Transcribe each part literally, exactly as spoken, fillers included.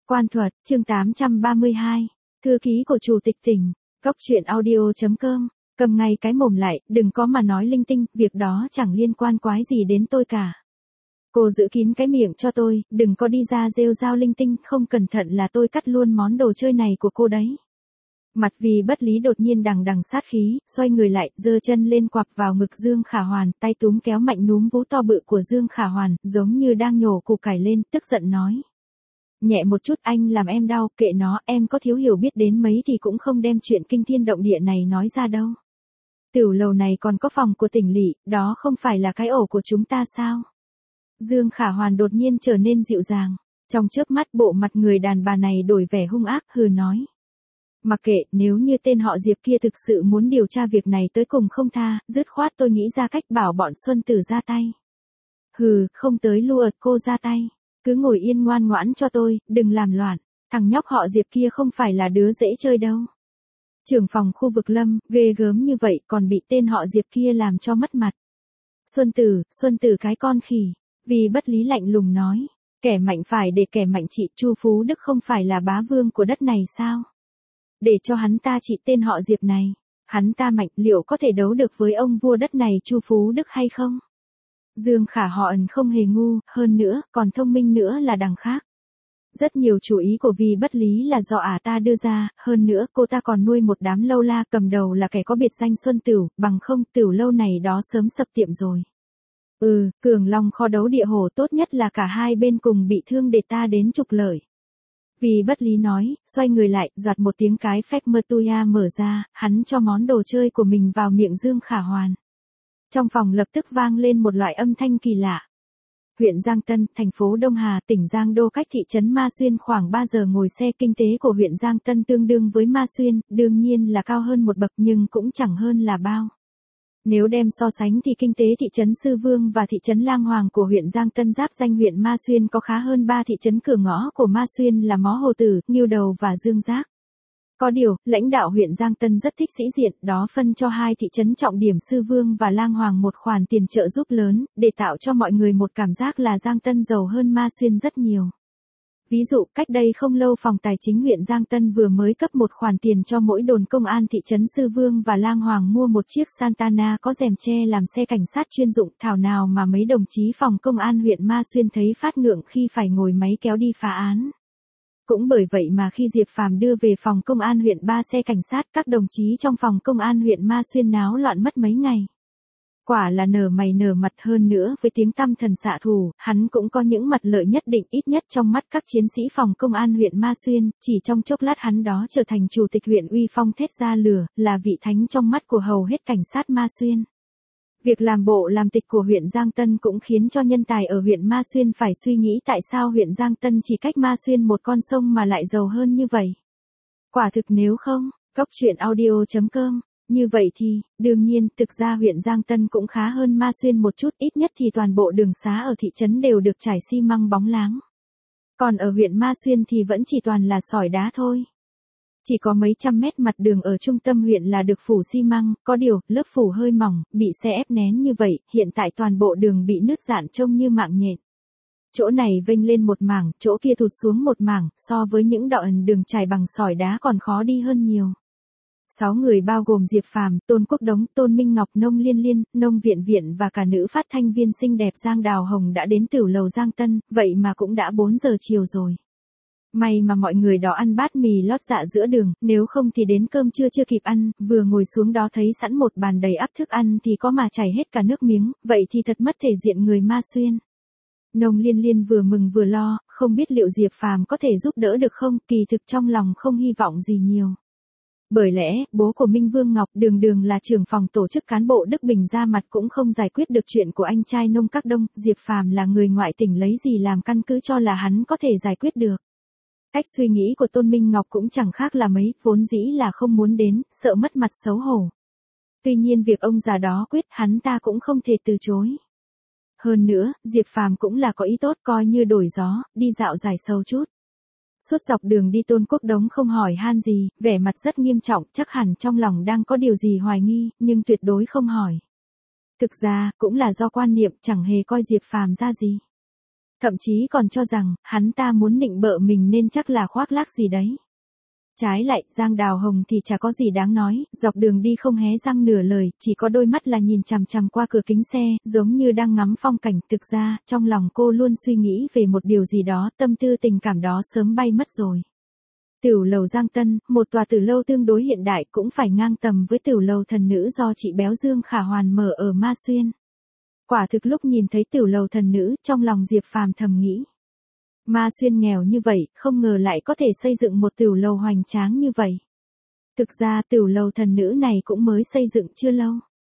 Quan thuật, chương tám trăm ba mươi hai. Thư ký của chủ tịch tỉnh. Góc truyện audio.com. Cầm ngay cái mồm lại, đừng có mà nói linh tinh, việc đó chẳng liên quan quái gì đến tôi cả. Cô giữ kín cái miệng cho tôi, đừng có đi ra rêu rao linh tinh, không cẩn thận là tôi cắt luôn món đồ chơi này của cô đấy. Mặt Vì Bất Lý đột nhiên đằng đằng sát khí, xoay người lại, giơ chân lên quặp vào ngực Dương Khả Hoàn, tay túm kéo mạnh núm vú to bự của Dương Khả Hoàn, giống như đang nhổ củ cải lên, tức giận nói. Nhẹ một chút, anh làm em đau, kệ nó, em có thiếu hiểu biết đến mấy thì cũng không đem chuyện kinh thiên động địa này nói ra đâu. Tiểu lầu này còn có phòng của tỉnh lỵ, đó không phải là cái ổ của chúng ta sao? Dương Khả Hoàn đột nhiên trở nên dịu dàng, trong chớp mắt bộ mặt người đàn bà này đổi vẻ hung ác, hừ nói. Mặc kệ, nếu như tên họ Diệp kia thực sự muốn điều tra việc này tới cùng không tha, dứt khoát tôi nghĩ ra cách bảo bọn Xuân Tử ra tay. Hừ, không tới lua ợt cô ra tay. Cứ ngồi yên ngoan ngoãn cho tôi, đừng làm loạn, thằng nhóc họ Diệp kia không phải là đứa dễ chơi đâu. Trưởng phòng khu vực Lâm, ghê gớm như vậy còn bị tên họ Diệp kia làm cho mất mặt. Xuân Tử, Xuân Tử cái con khỉ, Vì Bất Lý lạnh lùng nói, kẻ mạnh phải để kẻ mạnh trị, Chu Phú Đức không phải là bá vương của đất này sao? Để cho hắn ta trị tên họ Diệp này, hắn ta mạnh liệu có thể đấu được với ông vua đất này Chu Phú Đức hay không? Dương Khả họ ẩn không hề ngu, hơn nữa, còn thông minh nữa là đằng khác. Rất nhiều chủ ý của Vì Bất Lý là do ả ta đưa ra, hơn nữa cô ta còn nuôi một đám lâu la, cầm đầu là kẻ có biệt danh Xuân Tửu, bằng không Tửu lâu này đó sớm sập tiệm rồi. Ừ, Cường Long kho đấu địa hồ, tốt nhất là cả hai bên cùng bị thương để ta đến trục lợi. Vì Bất Lý nói, xoay người lại, doạt một tiếng cái phép mơ tuya mở ra, hắn cho món đồ chơi của mình vào miệng Dương Khả Hoàn. Trong phòng lập tức vang lên một loại âm thanh kỳ lạ. Huyện Giang Tân, thành phố Đông Hà, tỉnh Giang Đô cách thị trấn Ma Xuyên khoảng ba giờ ngồi xe. Kinh tế của huyện Giang Tân tương đương với Ma Xuyên, đương nhiên là cao hơn một bậc nhưng cũng chẳng hơn là bao. Nếu đem so sánh thì kinh tế thị trấn Sư Vương và thị trấn Lang Hoàng của huyện Giang Tân giáp danh huyện Ma Xuyên có khá hơn ba thị trấn cửa ngõ của Ma Xuyên là Mó Hồ Tử, Nghiêu Đầu và Dương Giác. Có điều, lãnh đạo huyện Giang Tân rất thích sĩ diện, đó phân cho hai thị trấn trọng điểm Sư Vương và Lang Hoàng một khoản tiền trợ giúp lớn, để tạo cho mọi người một cảm giác là Giang Tân giàu hơn Ma Xuyên rất nhiều. Ví dụ, cách đây không lâu phòng tài chính huyện Giang Tân vừa mới cấp một khoản tiền cho mỗi đồn công an thị trấn Sư Vương và Lang Hoàng mua một chiếc Santana có rèm che làm xe cảnh sát chuyên dụng, thảo nào mà mấy đồng chí phòng công an huyện Ma Xuyên thấy phát ngượng khi phải ngồi máy kéo đi phá án. Cũng bởi vậy mà khi Diệp Phàm đưa về phòng công an huyện ba xe cảnh sát, các đồng chí trong phòng công an huyện Ma Xuyên náo loạn mất mấy ngày. Quả là nở mày nở mặt, hơn nữa với tiếng tăm thần xạ thủ, hắn cũng có những mặt lợi nhất định, ít nhất trong mắt các chiến sĩ phòng công an huyện Ma Xuyên, chỉ trong chốc lát hắn đó trở thành chủ tịch huyện uy phong thét ra lửa, là vị thánh trong mắt của hầu hết cảnh sát Ma Xuyên. Việc làm bộ làm tịch của huyện Giang Tân cũng khiến cho nhân tài ở huyện Ma Xuyên phải suy nghĩ tại sao huyện Giang Tân chỉ cách Ma Xuyên một con sông mà lại giàu hơn như vậy. Quả thực nếu không, góc truyện audio.com. Như vậy thì, đương nhiên, thực ra huyện Giang Tân cũng khá hơn Ma Xuyên một chút, ít nhất thì toàn bộ đường xá ở thị trấn đều được trải xi măng bóng láng. Còn ở huyện Ma Xuyên thì vẫn chỉ toàn là sỏi đá thôi. Chỉ có mấy trăm mét mặt đường ở trung tâm huyện là được phủ xi măng, có điều, lớp phủ hơi mỏng, bị xe ép nén như vậy, hiện tại toàn bộ đường bị nứt rạn trông như mạng nhện. Chỗ này vênh lên một mảng, chỗ kia tụt xuống một mảng, so với những đoạn đường trải bằng sỏi đá còn khó đi hơn nhiều. Sáu người bao gồm Diệp Phàm, Tôn Quốc Đống, Tôn Minh Ngọc, Nông Liên Liên, Nông Viện Viện và cả nữ phát thanh viên xinh đẹp Giang Đào Hồng đã đến tiểu lầu Giang Tân, vậy mà cũng đã bốn giờ chiều rồi. May mà mọi người đó ăn bát mì lót dạ giữa đường, nếu không thì đến cơm trưa chưa kịp ăn, vừa ngồi xuống đó thấy sẵn một bàn đầy ắp thức ăn thì có mà chảy hết cả nước miếng, vậy thì thật mất thể diện người Ma Xuyên. Nông Liên Liên vừa mừng vừa lo, không biết liệu Diệp Phàm có thể giúp đỡ được không, kỳ thực trong lòng không hy vọng gì nhiều. Bởi lẽ, bố của Minh Vương Ngọc đường đường là trưởng phòng tổ chức cán bộ Đức Bình ra mặt cũng không giải quyết được chuyện của anh trai Nông Các Đông, Diệp Phàm là người ngoại tỉnh lấy gì làm căn cứ cho là hắn có thể giải quyết được. Cách suy nghĩ của Tôn Minh Ngọc cũng chẳng khác là mấy, vốn dĩ là không muốn đến, sợ mất mặt xấu hổ. Tuy nhiên việc ông già đó quyết, hắn ta cũng không thể từ chối. Hơn nữa, Diệp Phàm cũng là có ý tốt, coi như đổi gió, đi dạo giải sầu chút. Suốt dọc đường đi Tôn Quốc Đống không hỏi han gì, vẻ mặt rất nghiêm trọng, chắc hẳn trong lòng đang có điều gì hoài nghi, nhưng tuyệt đối không hỏi. Thực ra, cũng là do quan niệm, chẳng hề coi Diệp Phàm ra gì. Thậm chí còn cho rằng, hắn ta muốn nịnh bợ mình nên chắc là khoác lác gì đấy. Trái lại, Giang Đào Hồng thì chả có gì đáng nói, dọc đường đi không hé răng nửa lời, chỉ có đôi mắt là nhìn chằm chằm qua cửa kính xe, giống như đang ngắm phong cảnh. Thực ra, trong lòng cô luôn suy nghĩ về một điều gì đó, tâm tư tình cảm đó sớm bay mất rồi. Tiểu lầu Giang Tân, một tòa tử lâu tương đối hiện đại, cũng phải ngang tầm với tiểu lầu thần nữ do chị béo Dương Khả Hoàn mở ở Ma Xuyên. Quả thực lúc nhìn thấy tiểu lầu thần nữ, trong lòng Diệp Phàm thầm nghĩ. Ma Xuyên nghèo như vậy, không ngờ lại có thể xây dựng một tiểu lầu hoành tráng như vậy. Thực ra tiểu lầu thần nữ này cũng mới xây dựng chưa lâu.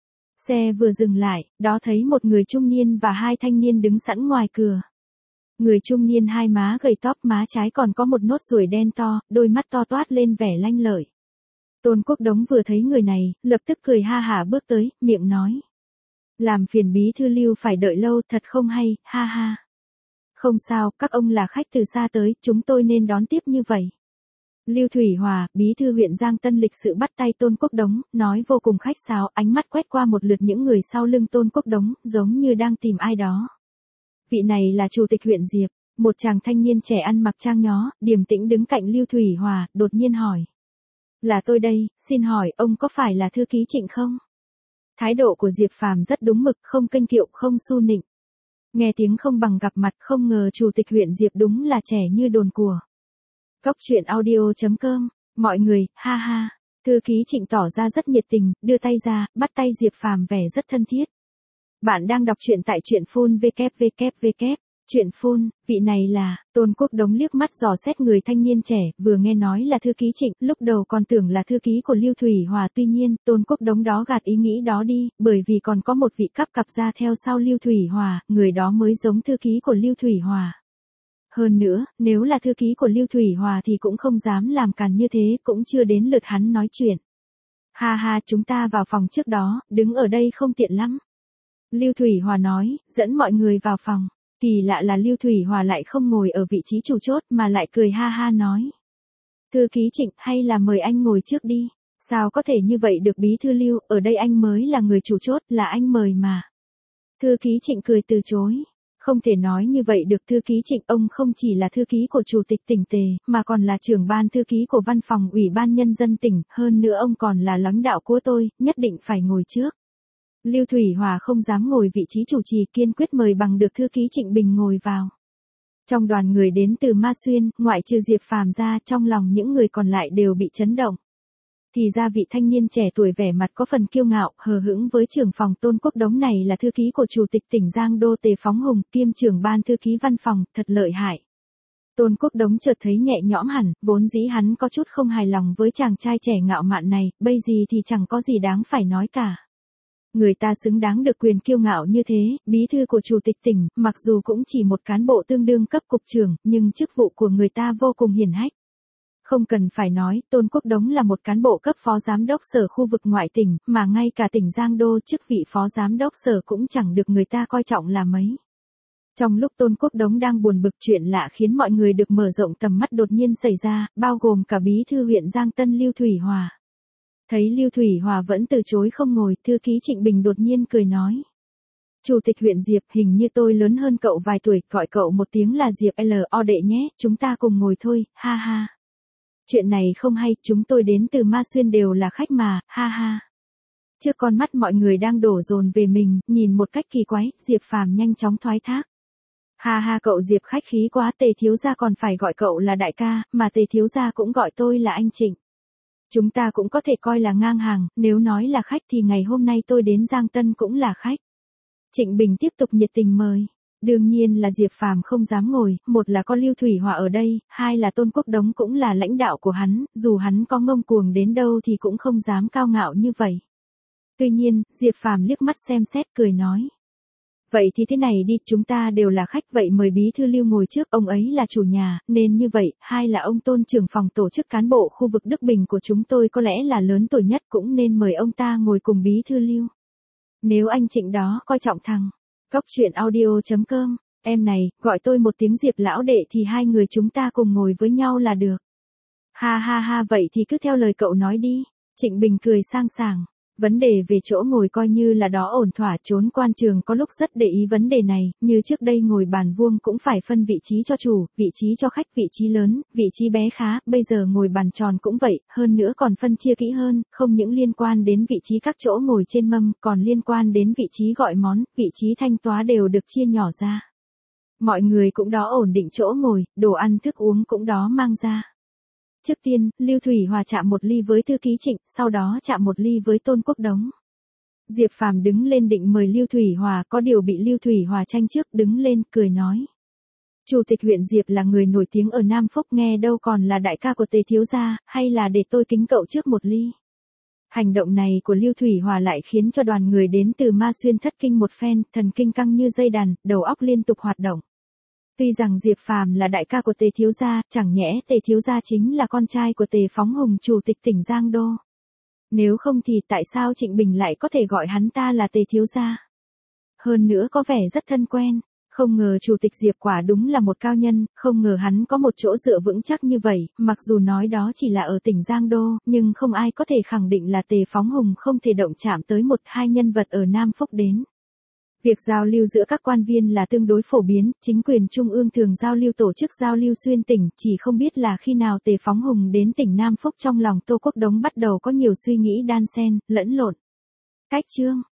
Xe vừa dừng lại, đó thấy một người trung niên và hai thanh niên đứng sẵn ngoài cửa. Người trung niên hai má gầy tóp, má trái còn có một nốt ruồi đen to, đôi mắt to toát lên vẻ lanh lợi. Tôn Quốc Đống vừa thấy người này, lập tức cười ha hả bước tới, miệng nói. Làm phiền bí thư Lưu phải đợi lâu, thật không hay, ha ha. Không sao, các ông là khách từ xa tới, chúng tôi nên đón tiếp như vậy. Lưu Thủy Hòa, bí thư huyện Giang Tân lịch sự bắt tay Tôn Quốc Đống, nói vô cùng khách sáo, ánh mắt quét qua một lượt những người sau lưng Tôn Quốc Đống, giống như đang tìm ai đó. Vị này là chủ tịch huyện Diệp, một chàng thanh niên trẻ ăn mặc trang nhó, điềm tĩnh đứng cạnh Lưu Thủy Hòa, đột nhiên hỏi. Là tôi đây, xin hỏi ông có phải là thư ký Trịnh không? Thái độ của Diệp Phàm rất đúng mực, không kênh kiệu, không su nịnh. Nghe tiếng không bằng gặp mặt, không ngờ chủ tịch huyện Diệp đúng là trẻ như đồn của. Góc truyện audio chấm com, mọi người, ha ha. Thư ký Trịnh tỏ ra rất nhiệt tình, đưa tay ra, bắt tay Diệp Phàm vẻ rất thân thiết. Bạn đang đọc truyện tại truyện phun vê kép vê kép vê kép. Truyện phun, vị này là, Tôn Quốc Đống liếc mắt dò xét người thanh niên trẻ, vừa nghe nói là thư ký Trịnh, lúc đầu còn tưởng là thư ký của Lưu Thủy Hòa, tuy nhiên, Tôn Quốc Đống đó gạt ý nghĩ đó đi, bởi vì còn có một vị cấp cặp ra theo sau Lưu Thủy Hòa, người đó mới giống thư ký của Lưu Thủy Hòa. Hơn nữa, nếu là thư ký của Lưu Thủy Hòa thì cũng không dám làm càn như thế, cũng chưa đến lượt hắn nói chuyện. Ha ha, chúng ta vào phòng trước đó, đứng ở đây không tiện lắm. Lưu Thủy Hòa nói, dẫn mọi người vào phòng. Kỳ lạ là Lưu Thủy Hòa lại không ngồi ở vị trí chủ chốt mà lại cười ha ha nói. Thư ký Trịnh, hay là mời anh ngồi trước đi. Sao có thể như vậy được bí thư Lưu, ở đây anh mới là người chủ chốt, là anh mời mà. Thư ký Trịnh cười từ chối. Không thể nói như vậy được, thư ký Trịnh, ông không chỉ là thư ký của chủ tịch tỉnh Tề, mà còn là trưởng ban thư ký của văn phòng ủy ban nhân dân tỉnh, hơn nữa ông còn là lãnh đạo của tôi, nhất định phải ngồi trước. Lưu Thủy Hòa không dám ngồi vị trí chủ trì, kiên quyết mời bằng được thư ký Trịnh Bình ngồi vào. Trong đoàn người đến từ Ma Xuyên, ngoại trừ Diệp Phàm ra, trong lòng những người còn lại đều bị chấn động. Thì ra vị thanh niên trẻ tuổi vẻ mặt có phần kiêu ngạo, hờ hững với trưởng phòng Tôn Quốc Đống này là thư ký của chủ tịch tỉnh Giang Đô Tề Phóng Hùng, kiêm trưởng ban thư ký văn phòng, thật lợi hại. Tôn Quốc Đống chợt thấy nhẹ nhõm hẳn, vốn dĩ hắn có chút không hài lòng với chàng trai trẻ ngạo mạn này, bây giờ thì chẳng có gì đáng phải nói cả. Người ta xứng đáng được quyền kiêu ngạo như thế, bí thư của chủ tịch tỉnh, mặc dù cũng chỉ một cán bộ tương đương cấp cục trưởng, nhưng chức vụ của người ta vô cùng hiển hách. Không cần phải nói, Tôn Quốc Đống là một cán bộ cấp phó giám đốc sở khu vực ngoại tỉnh, mà ngay cả tỉnh Giang Đô chức vị phó giám đốc sở cũng chẳng được người ta coi trọng là mấy. Trong lúc Tôn Quốc Đống đang buồn bực, chuyện lạ khiến mọi người được mở rộng tầm mắt đột nhiên xảy ra, bao gồm cả bí thư huyện Giang Tân Lưu Thủy Hòa. Thấy Lưu Thủy Hòa vẫn từ chối không ngồi, thư ký Trịnh Bình đột nhiên cười nói. Chủ tịch huyện Diệp, hình như tôi lớn hơn cậu vài tuổi, gọi cậu một tiếng là Diệp L O đệ nhé, chúng ta cùng ngồi thôi, ha ha. Chuyện này không hay, chúng tôi đến từ Ma Xuyên đều là khách mà, ha ha. Trước con mắt mọi người đang đổ dồn về mình, nhìn một cách kỳ quái, Diệp Phàm nhanh chóng thoái thác. Ha ha, cậu Diệp khách khí quá, Tề thiếu gia còn phải gọi cậu là đại ca, mà Tề thiếu gia cũng gọi tôi là anh Trịnh. Chúng ta cũng có thể coi là ngang hàng, nếu nói là khách thì ngày hôm nay tôi đến Giang Tân cũng là khách. Trịnh Bình tiếp tục nhiệt tình mời. Đương nhiên là Diệp Phàm không dám ngồi, một là có Lưu Thủy Hòa ở đây, hai là Tôn Quốc Đống cũng là lãnh đạo của hắn, dù hắn có ngông cuồng đến đâu thì cũng không dám cao ngạo như vậy. Tuy nhiên, Diệp Phàm liếc mắt xem xét cười nói. Vậy thì thế này đi, chúng ta đều là khách, vậy mời bí thư Lưu ngồi trước, ông ấy là chủ nhà, nên như vậy, hai là ông Tôn trưởng phòng tổ chức cán bộ khu vực Đức Bình của chúng tôi có lẽ là lớn tuổi nhất, cũng nên mời ông ta ngồi cùng bí thư Lưu. Nếu anh Trịnh đó coi trọng thằng Góc truyện audio chấm com, em này, gọi tôi một tiếng Diệp lão đệ thì hai người chúng ta cùng ngồi với nhau là được. Ha ha ha, vậy thì cứ theo lời cậu nói đi. Trịnh Bình cười sang sảng. Vấn đề về chỗ ngồi coi như là đó ổn thỏa, trốn quan trường có lúc rất để ý vấn đề này, như trước đây ngồi bàn vuông cũng phải phân vị trí cho chủ, vị trí cho khách, vị trí lớn, vị trí bé khá, bây giờ ngồi bàn tròn cũng vậy, hơn nữa còn phân chia kỹ hơn, không những liên quan đến vị trí các chỗ ngồi trên mâm, còn liên quan đến vị trí gọi món, vị trí thanh toán đều được chia nhỏ ra. Mọi người cũng đó ổn định chỗ ngồi, đồ ăn thức uống cũng đó mang ra. Trước tiên, Lưu Thủy Hòa chạm một ly với thư ký Trịnh, sau đó chạm một ly với Tôn Quốc Đống. Diệp Phàm đứng lên định mời Lưu Thủy Hòa, có điều bị Lưu Thủy Hòa tranh trước, đứng lên, cười nói. Chủ tịch huyện Diệp là người nổi tiếng ở Nam Phúc, nghe đâu còn là đại ca của Tề thiếu gia, hay là để tôi kính cậu trước một ly. Hành động này của Lưu Thủy Hòa lại khiến cho đoàn người đến từ Ma Xuyên thất kinh một phen, thần kinh căng như dây đàn, đầu óc liên tục hoạt động. Tuy rằng Diệp Phàm là đại ca của Tề thiếu gia, chẳng nhẽ Tề thiếu gia chính là con trai của Tề Phóng Hùng chủ tịch tỉnh Giang Đô. Nếu không thì tại sao Trịnh Bình lại có thể gọi hắn ta là Tề thiếu gia? Hơn nữa có vẻ rất thân quen, không ngờ chủ tịch Diệp quả đúng là một cao nhân, không ngờ hắn có một chỗ dựa vững chắc như vậy, mặc dù nói đó chỉ là ở tỉnh Giang Đô, nhưng không ai có thể khẳng định là Tề Phóng Hùng không thể động chạm tới một hai nhân vật ở Nam Phúc đến. Việc giao lưu giữa các quan viên là tương đối phổ biến, chính quyền trung ương thường giao lưu tổ chức giao lưu xuyên tỉnh, chỉ không biết là khi nào Tề Phóng Hùng đến tỉnh Nam Phúc trong lòng Tô Quốc Đống bắt đầu có nhiều suy nghĩ đan xen, lẫn lộn. Cách chương